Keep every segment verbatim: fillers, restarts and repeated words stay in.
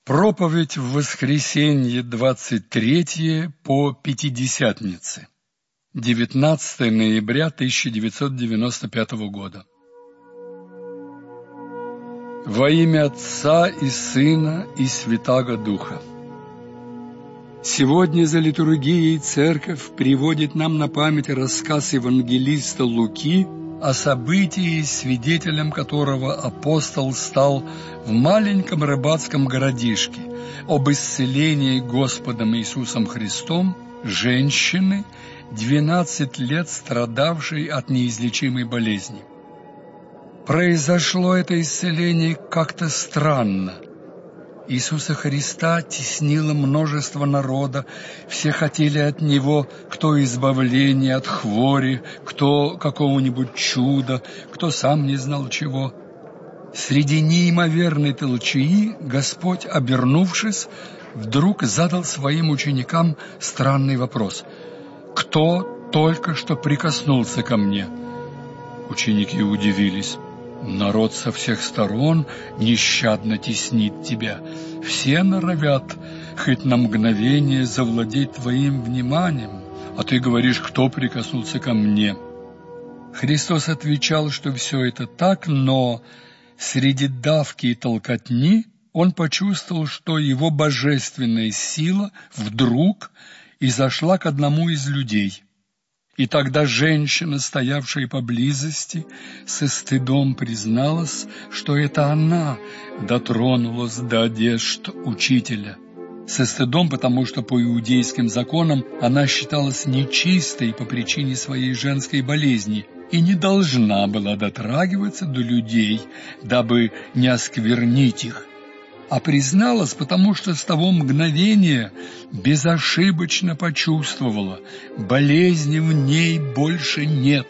Проповедь в воскресенье двадцать третье по Пятидесятнице, девятнадцатое ноября тысяча девятьсот девяносто пятого года. Во имя Отца и Сына и Святаго Духа. Сегодня за литургией Церковь приводит нам на память рассказ евангелиста Луки о событии, свидетелем которого апостол стал в маленьком рыбацком городишке, об исцелении Господом Иисусом Христом женщины, двенадцать лет страдавшей от неизлечимой болезни. Произошло это исцеление как-то странно. Иисуса Христа теснило множество народа, все хотели от Него кто избавления от хвори, кто какого-нибудь чуда, кто сам не знал чего. Среди неимоверной толчии Господь, обернувшись, вдруг задал своим ученикам странный вопрос: «Кто только что прикоснулся ко мне?» Ученики удивились. «Народ со всех сторон нещадно теснит тебя. Все норовят хоть на мгновение завладеть твоим вниманием, а ты говоришь, кто прикоснулся ко мне?» Христос отвечал, что все это так, но среди давки и толкотни он почувствовал, что его божественная сила вдруг изошла к одному из людей. И тогда женщина, стоявшая поблизости, со стыдом призналась, что это она дотронулась до одежд учителя. Со стыдом, потому что по иудейским законам она считалась нечистой по причине своей женской болезни и не должна была дотрагиваться до людей, дабы не осквернить их. А призналась, потому что с того мгновения безошибочно почувствовала: болезни в ней больше нет.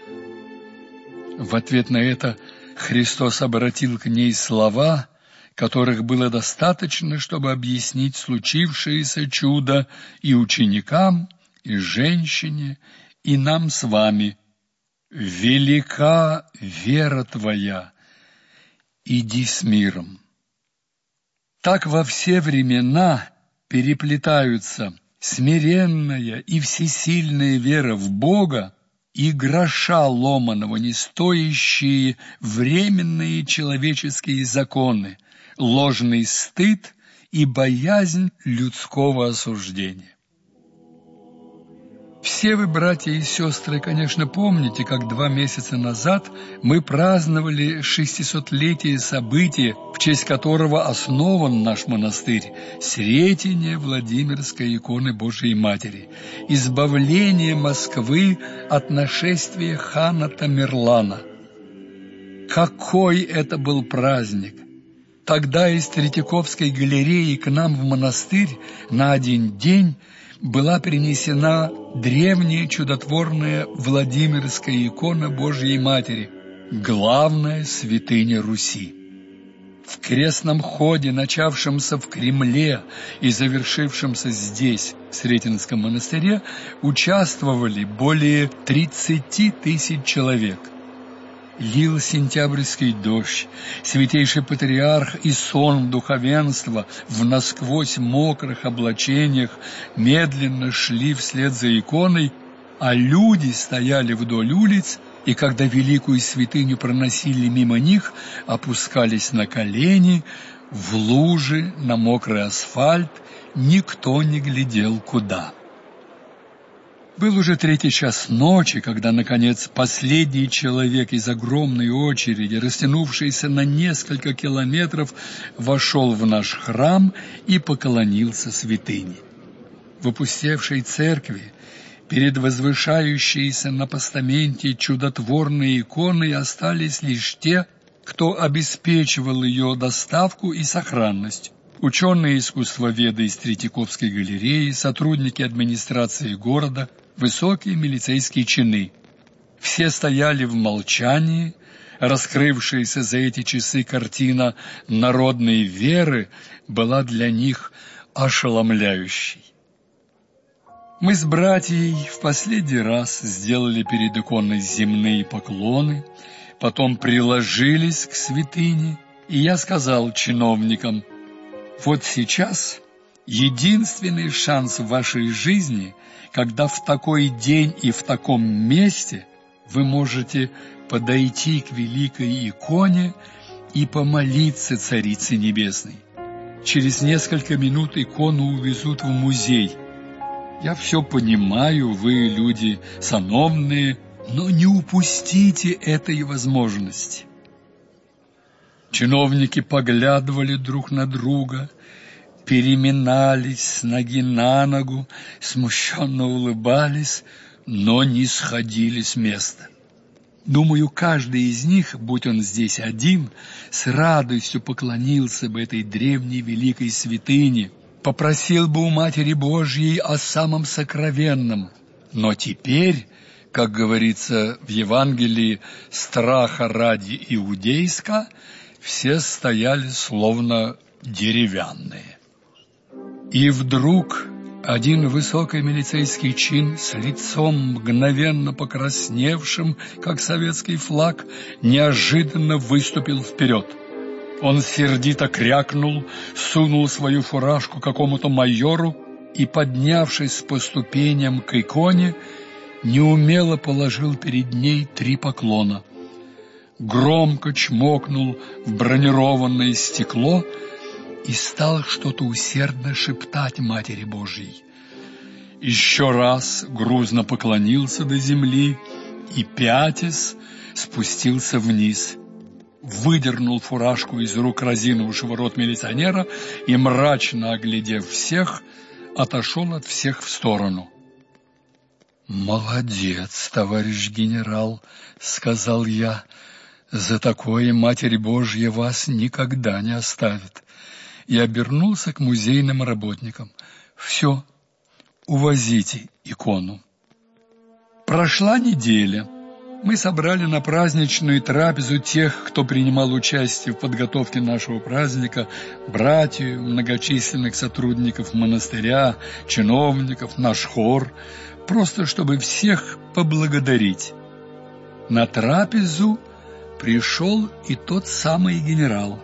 В ответ на это Христос обратил к ней слова, которых было достаточно, чтобы объяснить случившееся чудо и ученикам, и женщине, и нам с вами. «Велика вера твоя, иди с миром». Так во все времена переплетаются смиренная и всесильная вера в Бога и гроша ломаного не стоящие временные человеческие законы, ложный стыд и боязнь людского осуждения. Все вы, братья и сестры, конечно, помните, как два месяца назад мы праздновали шестисотлетие события, в честь которого основан наш монастырь — Сретение Владимирской иконы Божией Матери, избавление Москвы от нашествия хана Тамерлана. Какой это был праздник! Тогда из Третьяковской галереи к нам в монастырь на один день была принесена древняя чудотворная Владимирская икона Божьей Матери, главная святыня Руси. В крестном ходе, начавшемся в Кремле и завершившемся здесь, в Сретенском монастыре, участвовали более тридцати тысяч человек. Лил сентябрьский дождь, святейший патриарх и сон духовенства в насквозь мокрых облачениях медленно шли вслед за иконой, а люди стояли вдоль улиц, и когда великую святыню проносили мимо них, опускались на колени, в лужи, на мокрый асфальт, никто не глядел куда. Был уже третий час ночи, когда, наконец, последний человек из огромной очереди, растянувшейся на несколько километров, вошел в наш храм и поклонился святыне. В опустевшей церкви, перед возвышающейся на постаменте чудотворной иконой, остались лишь те, кто обеспечивал ее доставку и сохранность. Ученые-искусствоведы из Третьяковской галереи, сотрудники администрации города, высокие милицейские чины. Все стояли в молчании. Раскрывшаяся за эти часы картина народной веры была для них ошеломляющей. Мы с братьей в последний раз сделали перед иконой земные поклоны, потом приложились к святыне, и я сказал чиновникам: Вот сейчас единственный шанс в вашей жизни, когда в такой день и в таком месте вы можете подойти к великой иконе и помолиться Царице Небесной. Через несколько минут икону увезут в музей. Я все понимаю, вы люди сановные, но не упустите этой возможности. Чиновники поглядывали друг на друга, переминались с ноги на ногу, смущенно улыбались, но не сходили с места. Думаю, каждый из них, будь он здесь один, с радостью поклонился бы этой древней великой святыне, попросил бы у Матери Божьей о самом сокровенном. Но теперь, как говорится в Евангелии, страха ради иудейска, все стояли словно деревянные. И вдруг один высокий милицейский чин с лицом мгновенно покрасневшим, как советский флаг, неожиданно выступил вперед. Он сердито крякнул, сунул свою фуражку какому-то майору и, поднявшись по ступеням к иконе, неумело положил перед ней три поклона. Громко чмокнул в бронированное стекло и стал что-то усердно шептать Матери Божьей. Еще раз грузно поклонился до земли и, пятясь, спустился вниз, выдернул фуражку из рук разинувшего рот милиционера и, мрачно оглядев всех, отошел от всех в сторону. «Молодец, товарищ генерал», — сказал я, — «за такое Матерь Божья вас никогда не оставит». И обернулся к музейным работникам. «Все, увозите икону». Прошла неделя. Мы собрали на праздничную трапезу тех, кто принимал участие в подготовке нашего праздника, братьев, многочисленных сотрудников монастыря, чиновников, наш хор, просто чтобы всех поблагодарить. На трапезу пришел и тот самый генерал.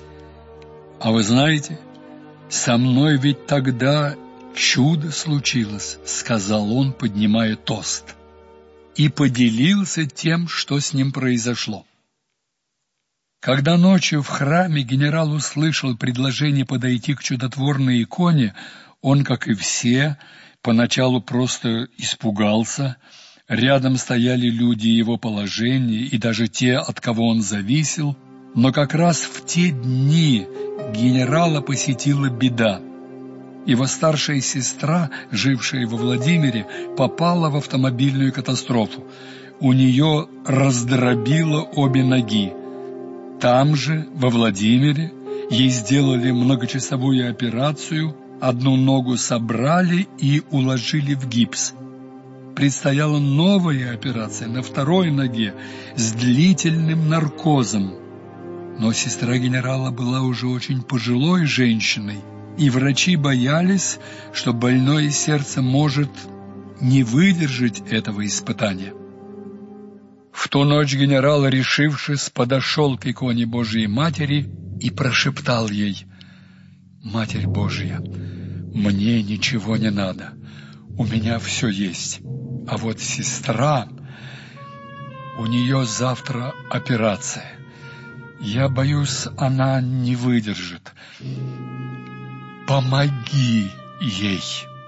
«А вы знаете, со мной ведь тогда чудо случилось», — сказал он, поднимая тост, и поделился тем, что с ним произошло. Когда ночью в храме генерал услышал предложение подойти к чудотворной иконе, он, как и все, поначалу просто испугался. Рядом стояли люди его положения и даже те, от кого он зависел, но как раз в те дни генерала посетила беда. Его старшая сестра, жившая во Владимире, попала в автомобильную катастрофу. У нее раздробило обе ноги. Там же, во Владимире, ей сделали многочасовую операцию, одну ногу собрали и уложили в гипс. Предстояла новая операция на второй ноге с длительным наркозом. Но сестра генерала была уже очень пожилой женщиной, и врачи боялись, что больное сердце может не выдержать этого испытания. В ту ночь генерал, решившись, подошел к иконе Божией Матери и прошептал ей: «Матерь Божья, мне ничего не надо, у меня все есть, а вот сестра, у нее завтра операция. Я боюсь, она не выдержит. Помоги ей».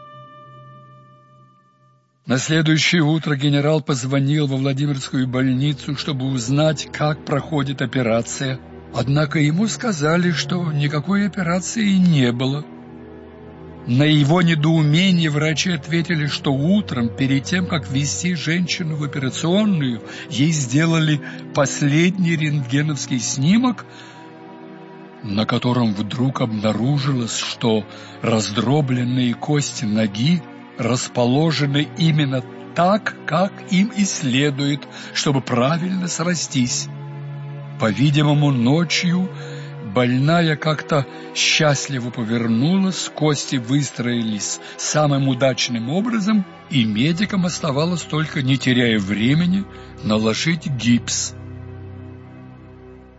На следующее утро генерал позвонил во Владимирскую больницу, чтобы узнать, как проходит операция. Однако ему сказали, что никакой операции не было. На его недоумение врачи ответили, что утром, перед тем, как ввести женщину в операционную, ей сделали последний рентгеновский снимок, на котором вдруг обнаружилось, что раздробленные кости ноги расположены именно так, как им и следует, чтобы правильно срастись. По-видимому, ночью больная как-то счастливо повернулась, кости выстроились самым удачным образом, и медикам оставалось только, не теряя времени, наложить гипс.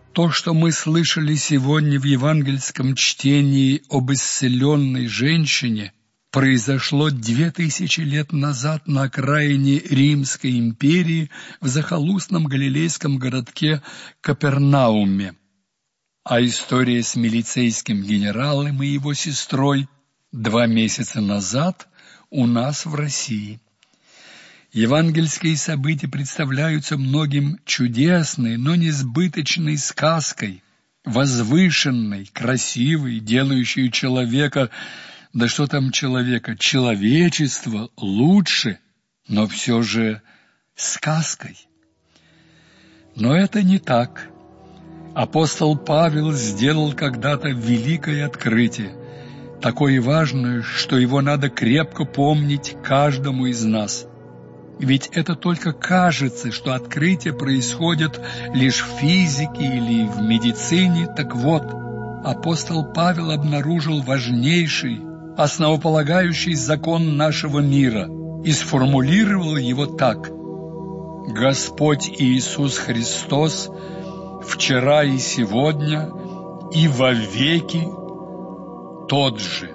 То, что мы слышали сегодня в евангельском чтении об исцеленной женщине, произошло две тысячи лет назад на окраине Римской империи в захолустном галилейском городке Капернауме. А история с милицейским генералом и его сестрой два месяца назад у нас в России. Евангельские события представляются многим чудесной, но несбыточной сказкой, возвышенной, красивой, делающей человека, да что там человека, человечество лучше, но все же сказкой. Но это не так. Апостол Павел сделал когда-то великое открытие, такое важное, что его надо крепко помнить каждому из нас. Ведь это только кажется, что открытие происходит лишь в физике или в медицине. Так вот, апостол Павел обнаружил важнейший, основополагающий закон нашего мира и сформулировал его так: Господь Иисус Христос вчера и сегодня и вовеки тот же.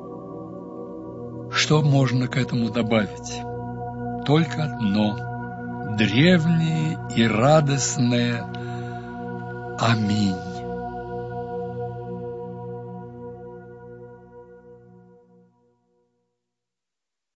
Что можно к этому добавить? Только одно: древнее и радостное «Аминь».